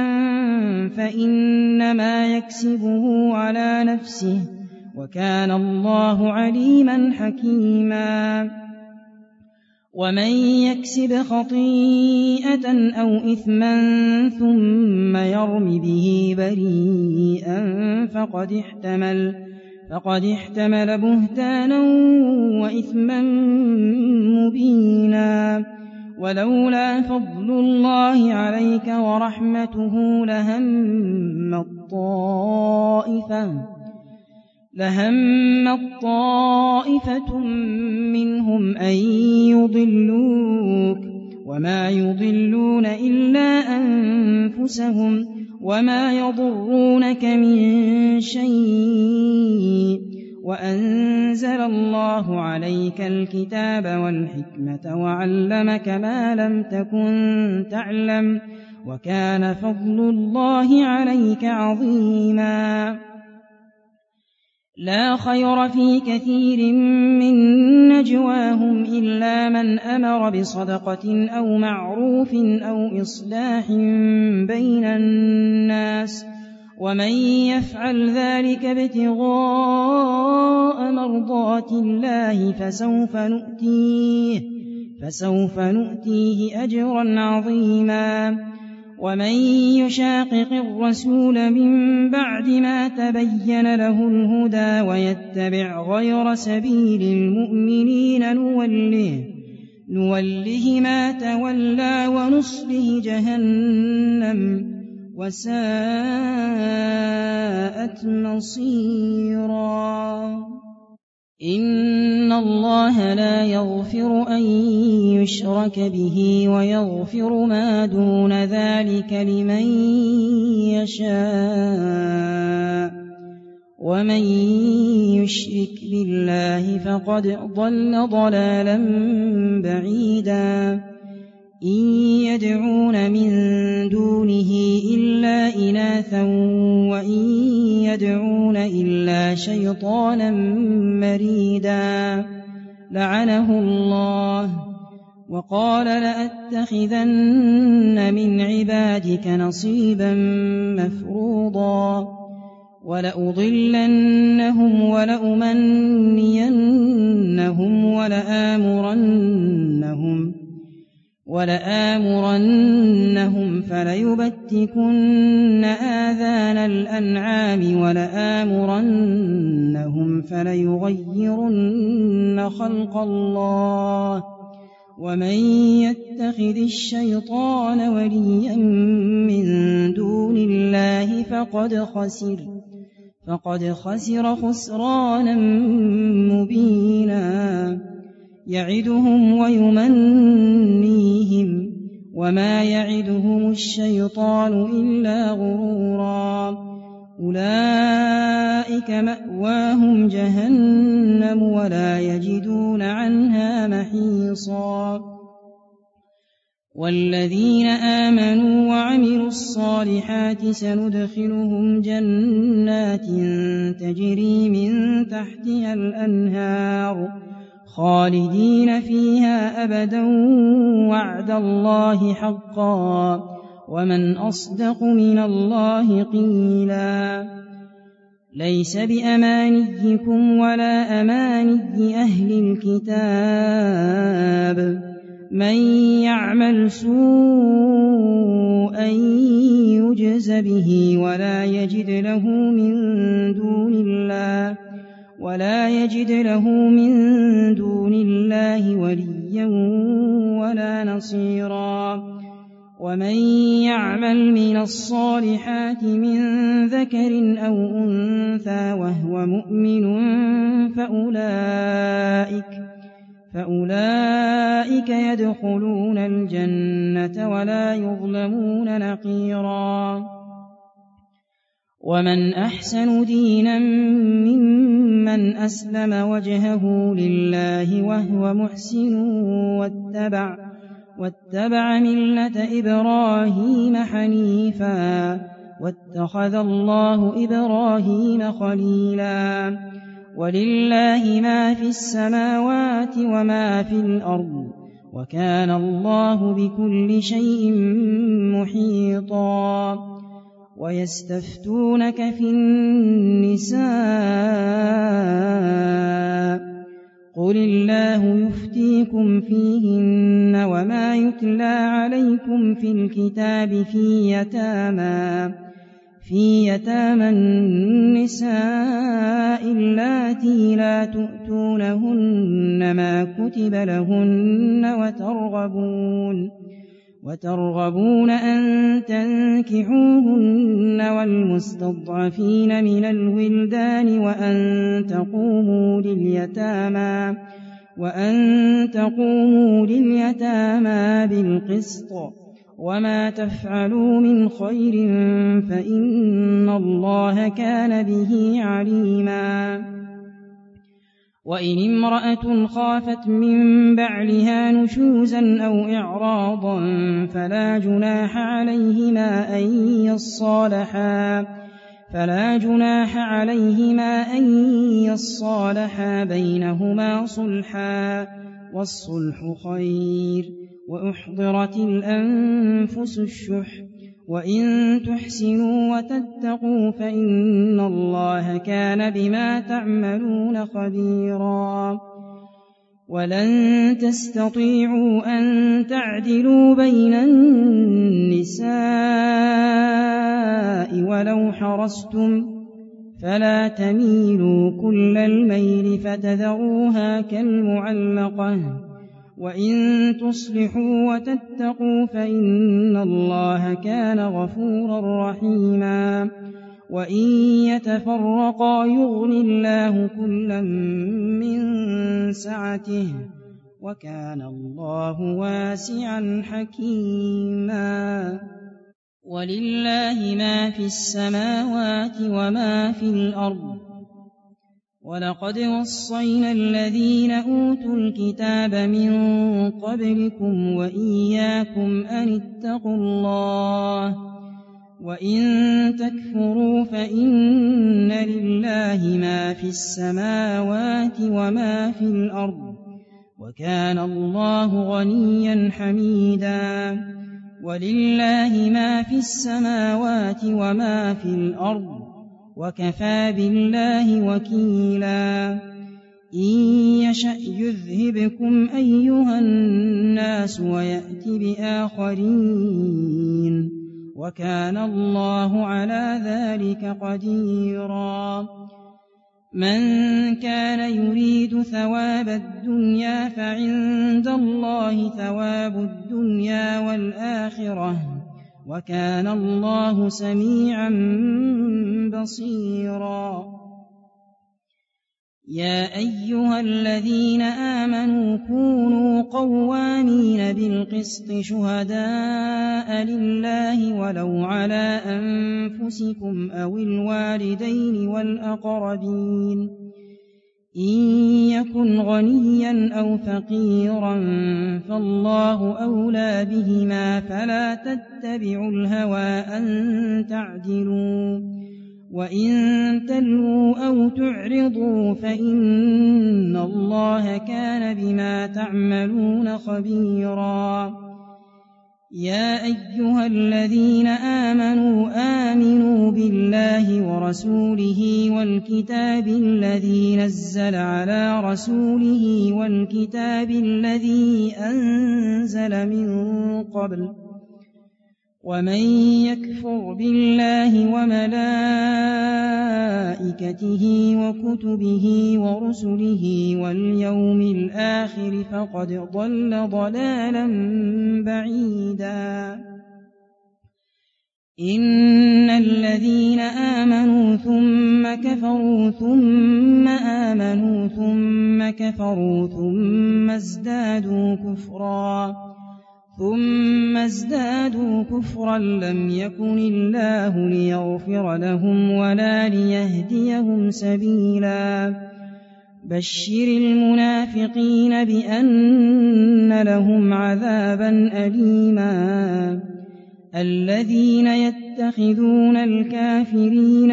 فإنما يكسبه على نفسه وكان الله عليما حكيما ومن يكسب خطيئة أو إثما ثم يرم به بريئا فقد احتمل بهتانا وإثما مبينا ولولا فضل الله عليك ورحمته لهمت طائفة منهم أن يضلوك وما يضلون إلا أنفسهم وما يضرونك من شيء وأنزل الله عليك الكتاب والحكمة وعلمك ما لم تكن تعلم وكان فضل الله عليك عظيما لا خير في كثير من نجواهم إلا من أمر بصدقة أو معروف أو إصلاح بين الناس ومن يفعل ذلك ابتغاء مرضات الله فسوف نؤتيه أجرا عظيما ومن يشاقق الرسول من بعد ما تبين له الهدى ويتبع غير سبيل المؤمنين نوله ما تولى ونصله جهنم وساءت مصيرا. إن الله لا يغفر أن يشرك به ويغفر ما دون ذلك لمن يشاء ومن يشرك بالله فقد ضل ضلالا بعيدا. إن يدعون من دونه إلا إناثا وإن يدعون إلا شيطانا مريدا لعنه الله وقال لأتخذن من عبادك نصيبا مفروضا ولأضلنهم ولأمنينهم ولآمرنهم فليبتكن آذان الأنعام ولآمرنهم فليغيرن خلق الله ومن يتخذ الشيطان وليا من دون الله فقد خسر خسرانا مبينا. يعدهم ويمنيهم وما يعدهم الشيطان إلا غرورا. أولئك مأواهم جهنم ولا يجدون عنها محيصا. والذين آمنوا وعملوا الصالحات سندخلهم جنات تجري من تحتها الأنهار خالدين فيها أبدا وعد الله حقا ومن أصدق من الله قيلا. ليس بأمانيكم ولا أماني أهل الكتاب من يعمل سوءا يجز به ولا يجد له من دون الله وليا ولا نصيرا. ومن يعمل من الصالحات من ذكر أو أنثى وهو مؤمن فأولئك يدخلون الجنة ولا يظلمون نقيرا. ومن أحسن دينا ممن أسلم وجهه لله وهو محسن واتبع ملة إبراهيم حنيفا واتخذ الله إبراهيم خليلا. ولله ما في السماوات وما في الأرض وكان الله بكل شيء محيطا. ويستفتونك في النساء قل الله يفتيكم فيهن وما يتلى عليكم في الكتاب في يتامى النساء اللاتي لا تؤتونهن ما كتب لهن وترغبون أن تنكحوهن والمستضعفين من الولدان وأن تقوموا لليتامى بالقسط وما تفعلوا من خير فإن الله كان به عليما. وإن امرأة خافت من بعلها نشوزا أو إعراضا فلا جناح عليهما أن يصالحا بينهما صلحا والصلح خير. وأحضرت الأنفس الشح وإن تحسنوا وتتقوا فإن الله كان بما تعملون خبيرا. ولن تستطيعوا أن تعدلوا بين النساء ولو حرصتم فلا تميلوا كل الميل فتذروها كالمعلقة وإن تصلحوا وتتقوا فإن الله كان غفورا رحيما وإن يتفرقا يغن الله كلا من سعته وكان الله واسعا حكيما ولله ما في السماوات وما في الأرض ولقد وصينا الذين أوتوا الكتاب من قبلكم وإياكم أن اتقوا الله وإن تكفروا فإن لله ما في السماوات وما في الأرض وكان الله غنيا حميدا ولله ما في السماوات وما في الأرض وكفى بالله وكيلا إن يشأ يذهبكم أيها الناس ويأت بآخرين وكان الله على ذلك قديرا من كان يريد ثواب الدنيا فعند الله ثواب الدنيا والآخرة وكان الله سميعا بصيرا يا أيها الذين آمنوا كونوا قوامين بالقسط شهداء لله ولو على أنفسكم أو الوالدين والأقربين إن يكن غنيا أو فقيرا فالله أولى بهما فلا تتبعوا الهوى أن تعدلوا وإن تلووا أو تعرضوا فإن الله كان بما تعملون خبيرا يا أيها الذين آمنوا بالله ورسوله والكتاب الذي نزل على رسوله والكتاب الذي أنزل من قبل ومن يكفر بالله وملائكته وكتبه ورسله واليوم الآخر فقد ضل ضلالا بعيدا إن الذين آمنوا ثم كفروا ثم آمنوا ثم كفروا ثم ازدادوا كفرا لم يكن الله ليغفر لهم ولا ليهديهم سبيلا بشر المنافقين بأن لهم عذابا أليما الذين يتخذون الكافرين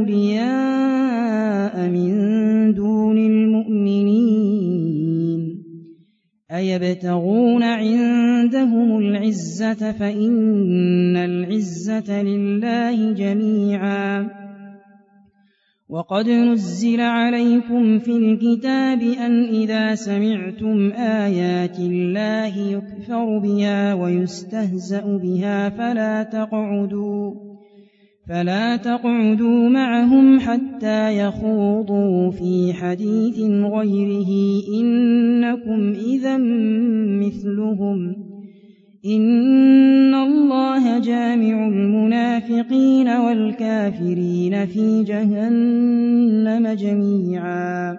أولياء من دون المؤمنين أيبتغون عندهم العزة فإن العزة لله جميعا وقد نزل عليكم في الكتاب أن إذا سمعتم آيات الله يكفر بها ويستهزأ بها فلا تقعدوا معهم حتى يخوضوا في حديث غيره إنكم إذا مثلهم إن الله جامع المنافقين والكافرين في جهنم جميعا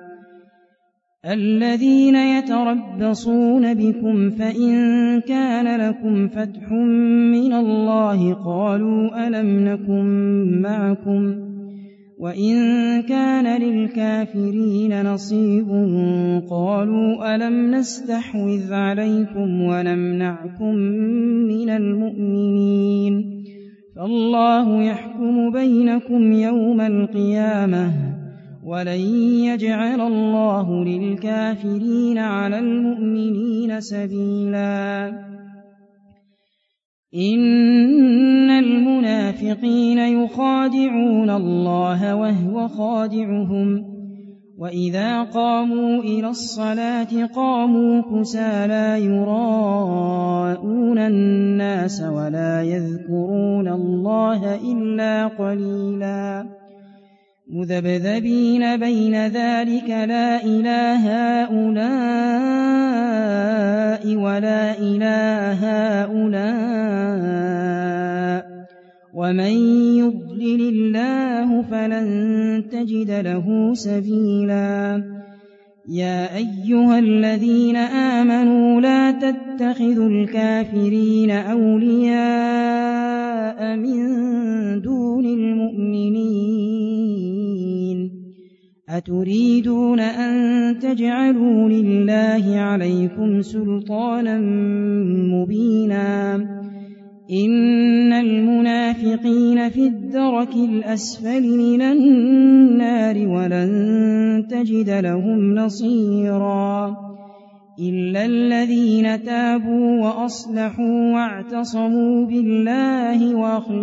الذين يتربصون بكم فإن كان لكم فتح من الله قالوا ألم نكن معكم وإن كان للكافرين نصيب قالوا ألم نستحوذ عليكم ونمنعكم من المؤمنين فالله يحكم بينكم يوم القيامة ولن يجعل الله للكافرين على المؤمنين سبيلا إن المنافقين يخادعون الله وهو خادعهم وإذا قاموا إلى الصلاة قاموا كسالى يراءون الناس ولا يذكرون الله إلا قليلا مذبذبين بين ذلك لا إله هؤلاء ولا إله هؤلاء ومن يضلل الله فلن تجد له سبيلا يا أيها الذين آمنوا لا تتخذوا الكافرين أولياء من دون المؤمنين أتريدون أن تجعلوا لله عليكم سلطانا مبينا إن المنافقين في الدرك الأسفل من النار ولن تجد لهم نصيرا إلا الذين تابوا وأصلحوا واعتصموا بالله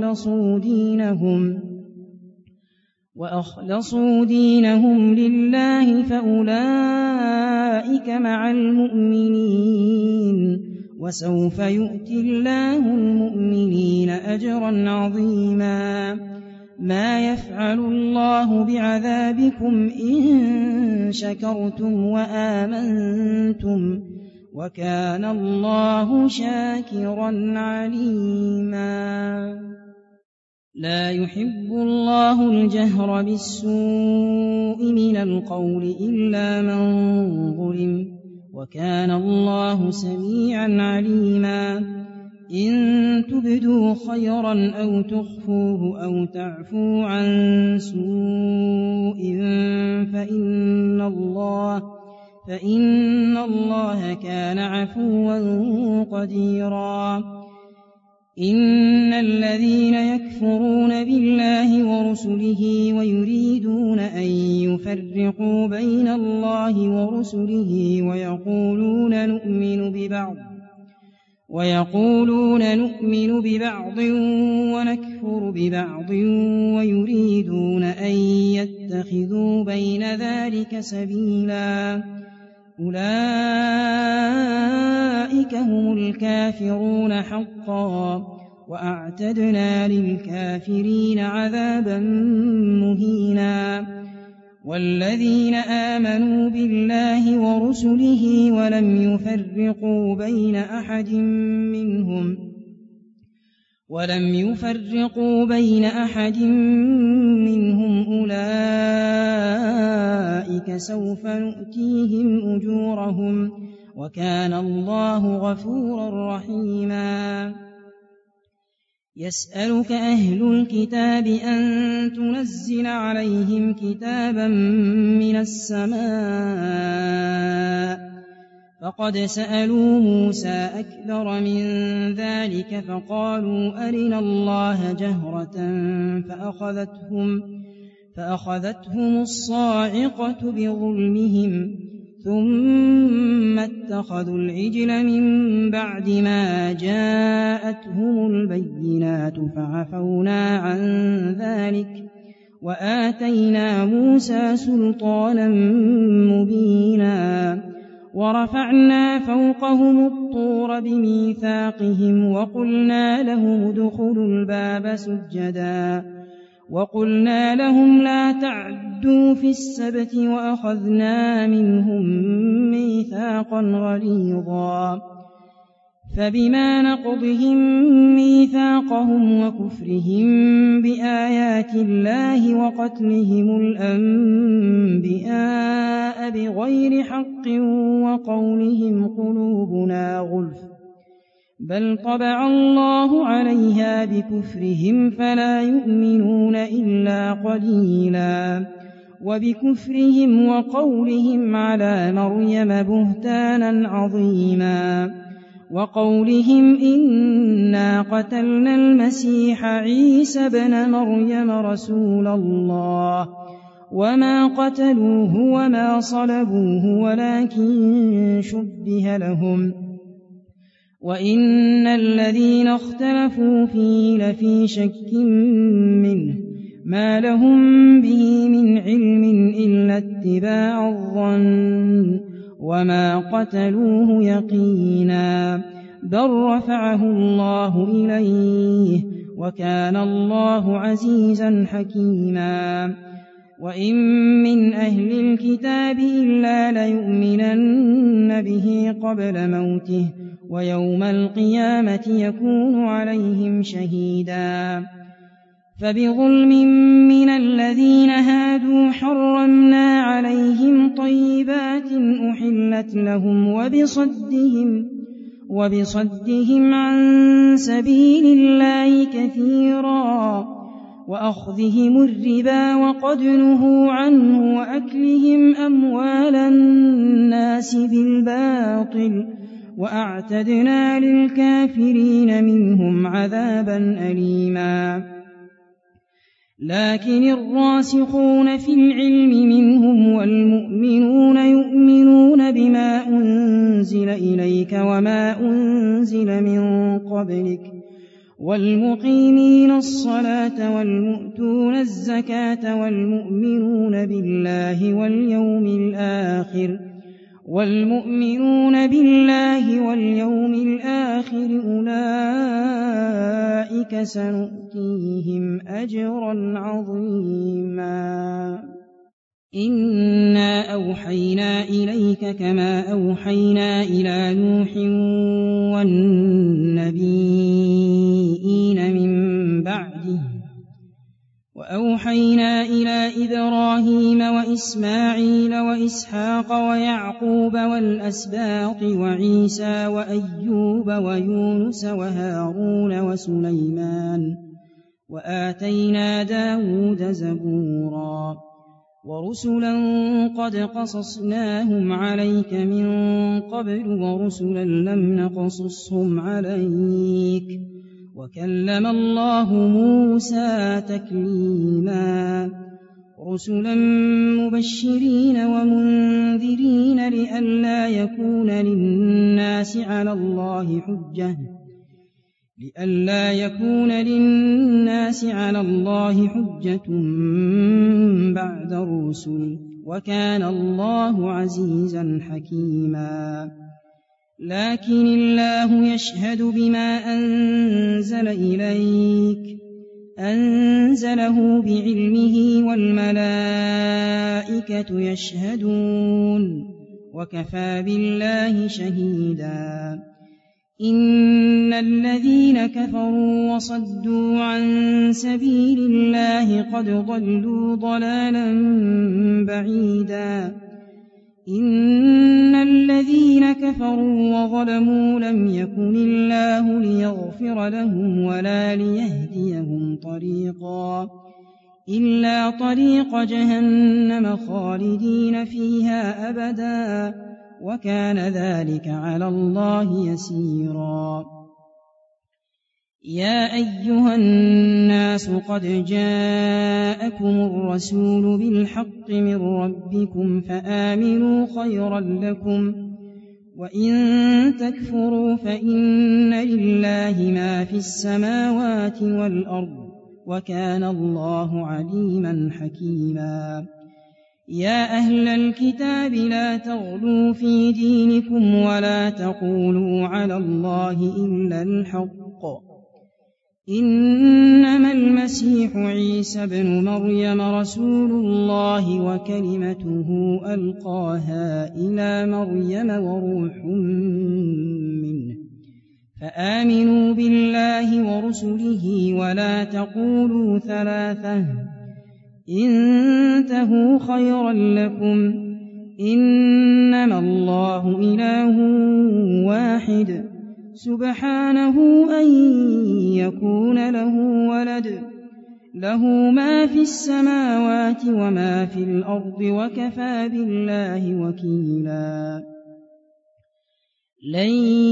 وأخلصوا دينهم لله فأولئك مع المؤمنين وسوف يؤتي الله المؤمنين أجرا عظيما ما يفعل الله بعذابكم إن شكرتم وآمنتم وكان الله شاكرا عليما لا يحب الله الجهر بالسوء من القول إلا من ظلم وكان الله سميعا عليما إن تبدوا خيرا أو تخفوه أو تعفوا عن سوء فإن الله كان عفوا قديرا إن الذين يكفرون بالله ورسله ويريدون أن يفرقوا بين الله ورسله ويقولون نؤمن ببعض ونكفر ببعض ويريدون أن يتخذوا بين ذلك سبيلا أولئك هم الكافرون حقا وأعتدنا للكافرين عذابا مهينا والذين آمنوا بالله ورسله ولم يفرقوا بين أحد منهم أولئك سوف نؤتيهم أجورهم وكان الله غفورا رحيما يسألك أهل الكتاب أن تنزل عليهم كتابا من السماء فقد سألوا موسى أكبر من ذلك فقالوا أرنا الله جهرة فأخذتهم الصاعقة بظلمهم ثم اتخذوا العجل من بعد ما جاءتهم البينات فعفونا عن ذلك وآتينا موسى سلطانا مبينا ورفعنا فوقهم الطور بميثاقهم وقلنا لهم ادخلوا الباب سجدا وقلنا لهم لا تعدوا في السبت وأخذنا منهم ميثاقا غليظا فبما نقضهم ميثاقهم وكفرهم بآيات الله وقتلهم الأنبياء بغير حق وقولهم قلوبنا غلف بل طبع الله عليها بكفرهم فلا يؤمنون إلا قليلا وبكفرهم وقولهم على مريم بهتانا عظيما وقولهم إنا قتلنا المسيح عيسى ابن مريم رسول الله وما قتلوه وما صلبوه ولكن شبه لهم وإن الذين اختلفوا فيه لفي شك منه ما لهم به من علم إلا اتباع الظن وما قتلوه يقينا بل رفعه الله إليه وكان الله عزيزا حكيما وإن من أهل الكتاب إلا ليؤمنن به قبل موته ويوم القيامة يكون عليهم شهيدا فبظلم من الذين هادوا حرمنا عليهم طيبات أحلت لهم وبصدهم عن سبيل الله كثيرا وأخذهم الربا وقد نهوا عنه وأكلهم أموال الناس بالباطل وأعتدنا للكافرين منهم عذابا أليما لكن الراسخون في العلم منهم والمؤمنون يؤمنون بما أنزل إليك وما أنزل من قبلك والمقيمين الصلاة والمؤتون الزكاة والمؤمنون بالله واليوم الآخر أولئك سنؤتيهم أجرا عظيما إنا أوحينا إليك كما أوحينا إلى نوح والنبيين من بعده وأوحينا إلى إبراهيم وإسماعيل وإسحاق ويعقوب والأسباط وعيسى وأيوب ويونس وهارون وسليمان وآتينا داود زبورا ورسلا قد قصصناهم عليك من قبل ورسلا لم نقصصهم عليك وكلم الله موسى تكليما رسلا مبشرين ومنذرين لئلا يكون للناس على الله حجة بعد الرسل وكان الله عزيزا حكيما لكن الله يشهد بما أنزل إليك أنزله بعلمه والملائكة يشهدون وكفى بالله شهيدا إن الذين كفروا وصدوا عن سبيل الله قد ضلوا ضلالا بعيدا إن الذين كفروا وظلموا لم يكن الله ليغفر لهم ولا ليهديهم طريقا إلا طريق جهنم خالدين فيها أبدا وكان ذلك على الله يسيرا يا أيها الناس قد جاءكم الرسول بالحق من ربكم فآمنوا خيرا لكم وإن تكفروا فإن لله ما في السماوات والأرض وكان الله عليما حكيما يا أهل الكتاب لا تغلوا في دينكم ولا تقولوا على الله إلا الحق إنما المسيح عيسى ابن مريم رسول الله وكلمته ألقاها إلى مريم وروح منه فآمنوا بالله ورسله ولا تقولوا ثلاثة انتهوا خيرا لكم إنما الله إله واحد سبحانه أن يكون له ولد له ما في السماوات وما في الأرض وكفى بالله وكيلا لن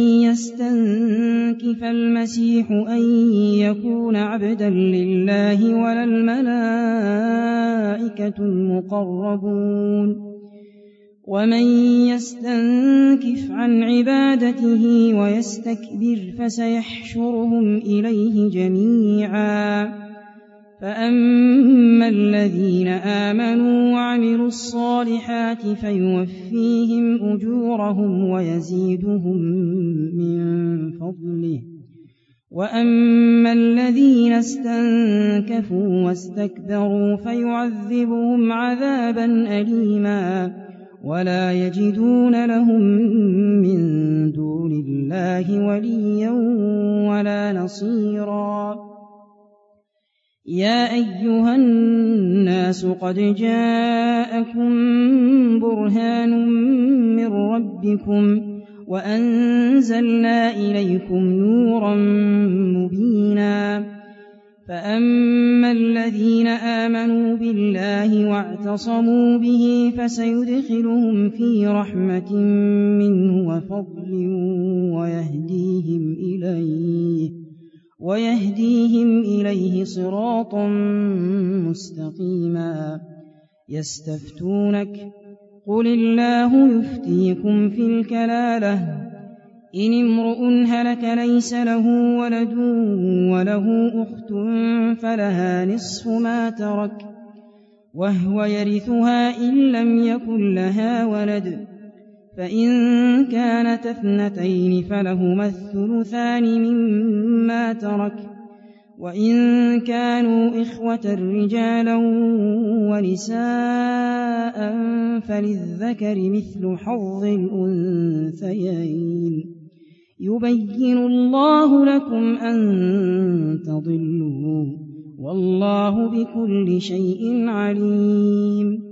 يستنكف المسيح أن يكون عبدا لله ولا الملائكة المقربون ومن يستنكف عن عبادته ويستكبر فسيحشرهم إليه جميعا فأما الذين آمنوا وعملوا الصالحات فيوفيهم أجورهم ويزيدهم من فضله، وأما الذين استنكفوا واستكبروا فيعذبهم عذابا أليما ولا يجدون لهم من دون الله وليا ولا نصيرا. يا أيها الناس قد جاءكم برهان من ربكم وأنزلنا إليكم نورا مبينا. فأما الذين آمنوا بالله واعتصموا به فسيدخلهم في رحمة منه وفضل ويهديهم إليه صراطا مستقيما. يستفتونك قل الله يفتيكم في الكلالة إن امرؤ هلك ليس له ولد وله أخت فلها نصف ما ترك وهو يرثها إن لم يكن لها ولد، فإن كانت اثنتين فلهما الثلثان مما ترك، وإن كانوا إخوة رجالا ونساء فللذكر مثل حظ الأنثيين. يبين الله لكم أن تضلوا والله بكل شيء عليم.